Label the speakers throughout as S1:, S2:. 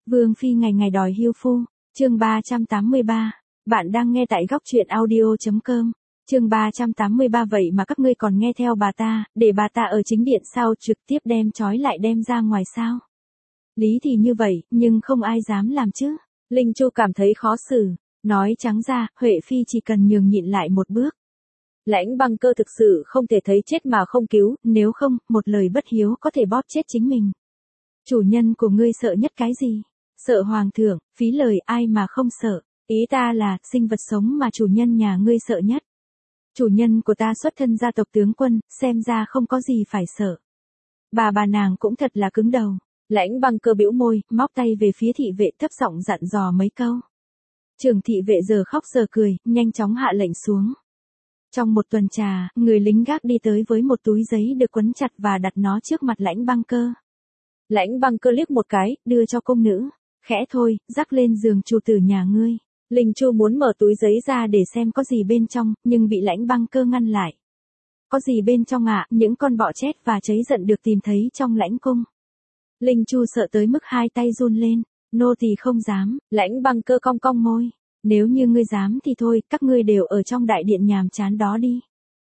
S1: Vương phi ngày ngày đòi hưu phu, chương 383. Bạn đang nghe tại góc truyện audio.com. Chương 383 vậy mà các ngươi còn nghe theo bà ta, để bà ta ở chính điện sao trực tiếp đem trói lại đem ra ngoài sao? Lý thì như vậy, nhưng không ai dám làm chứ. Linh Chu cảm thấy khó xử, nói trắng ra, Huệ phi chỉ cần nhường nhịn lại một bước. Lãnh Băng Cơ thực sự không thể thấy chết mà không cứu, nếu không, một lời bất hiếu có thể bóp chết chính mình. Chủ nhân của ngươi sợ nhất cái gì? Sợ hoàng thượng, phí lời ai mà không sợ, ý ta là, sinh vật sống mà chủ nhân nhà ngươi sợ nhất. Chủ nhân của ta xuất thân gia tộc tướng quân, xem ra không có gì phải sợ. Bà nàng cũng thật là cứng đầu. Lãnh Băng Cơ bĩu môi, móc tay về phía thị vệ thấp giọng dặn dò mấy câu. Trưởng thị vệ giờ khóc giờ cười, nhanh chóng hạ lệnh xuống. Trong một tuần trà, người lính gác đi tới với một túi giấy được quấn chặt và đặt nó trước mặt Lãnh Băng Cơ. Lãnh Băng Cơ liếc một cái, đưa cho công nữ. Khẽ thôi, rắc lên giường chủ tử nhà ngươi. Linh Chu muốn mở túi giấy ra để xem có gì bên trong, nhưng bị Lãnh Băng Cơ ngăn lại. Có gì bên trong ạ? Những con bọ chét và cháy giận được tìm thấy trong lãnh cung. Linh Chu sợ tới mức hai tay run lên. Nô tỳ không dám. Lãnh Băng Cơ cong cong môi. Nếu như ngươi dám thì thôi, các ngươi đều ở trong đại điện nhàm chán đó đi.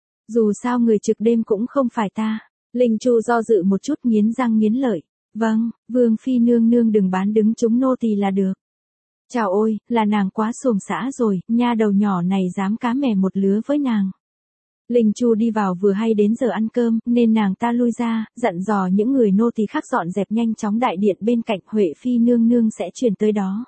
S1: Dù sao người trực đêm cũng không phải ta. Linh Chu do dự một chút nghiến răng nghiến lợi. Vâng, Vương phi nương nương đừng bán đứng chúng nô tỳ là được. Chào ôi, là nàng quá xuồng xã rồi, nha đầu nhỏ này dám cá mè một lứa với nàng. Linh Chu đi vào vừa hay đến giờ ăn cơm, nên nàng ta lui ra, dặn dò những người nô tỳ khác dọn dẹp nhanh chóng đại điện bên cạnh, Huệ phi nương nương sẽ chuyển tới đó.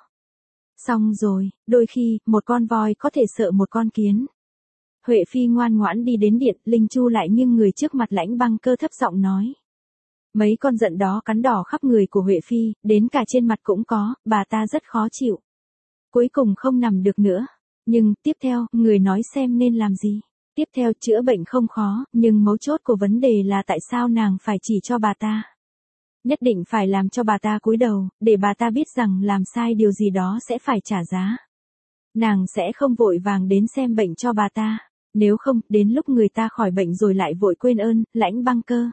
S1: Xong rồi, đôi khi, một con voi có thể sợ một con kiến. Huệ phi ngoan ngoãn đi đến điện, Linh Chu lại nghiêng người trước mặt Lãnh Băng Cơ thấp giọng nói. Mấy con giận đó cắn đỏ khắp người của Huệ phi, đến cả trên mặt cũng có, bà ta rất khó chịu. Cuối cùng không nằm được nữa. Nhưng, tiếp theo, người nói xem nên làm gì. Tiếp theo, chữa bệnh không khó, nhưng mấu chốt của vấn đề là tại sao nàng phải chỉ cho bà ta. Nhất định phải làm cho bà ta cúi đầu, để bà ta biết rằng làm sai điều gì đó sẽ phải trả giá. Nàng sẽ không vội vàng đến xem bệnh cho bà ta. Nếu không, đến lúc người ta khỏi bệnh rồi lại vội quên ơn, Lãnh Băng Cơ.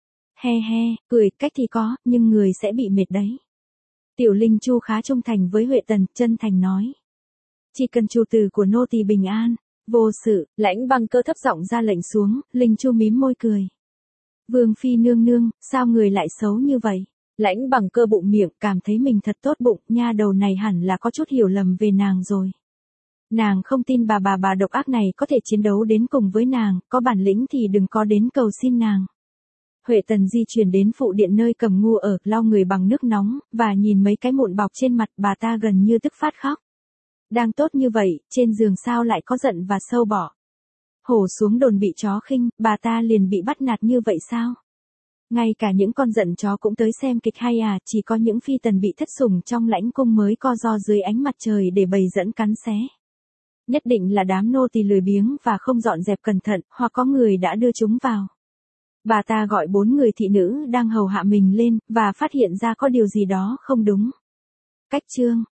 S1: He he, cười, cách thì có, nhưng người sẽ bị mệt đấy. Tiểu Linh Chu khá trung thành với Huệ Tần, chân thành nói. Chỉ cần chủ tử của nô tỳ bình an, vô sự. Lãnh Băng Cơ thấp giọng ra lệnh xuống, Linh Chu mím môi cười. Vương phi nương nương, sao người lại xấu như vậy? Lãnh Băng Cơ bụng miệng, cảm thấy mình thật tốt bụng, nha đầu này hẳn là có chút hiểu lầm về nàng rồi. Nàng không tin bà độc ác này có thể chiến đấu đến cùng với nàng, có bản lĩnh thì đừng có đến cầu xin nàng. Huệ Tần di chuyển đến phụ điện nơi Cầm Ngu ở, lau người bằng nước nóng, và nhìn mấy cái mụn bọc trên mặt, bà ta gần như tức phát khóc. Đang tốt như vậy, trên giường sao lại có giận và sâu bọ. Hổ xuống đồn bị chó khinh, bà ta liền bị bắt nạt như vậy sao? Ngay cả những con giận chó cũng tới xem kịch hay à, chỉ có những phi tần bị thất sủng trong lãnh cung mới co ro dưới ánh mặt trời để bầy dẫn cắn xé. Nhất định là đám nô tỳ lười biếng và không dọn dẹp cẩn thận, hoặc có người đã đưa chúng vào. Bà ta gọi 4 người thị nữ đang hầu hạ mình lên, và phát hiện ra có điều gì đó không đúng. Cách chương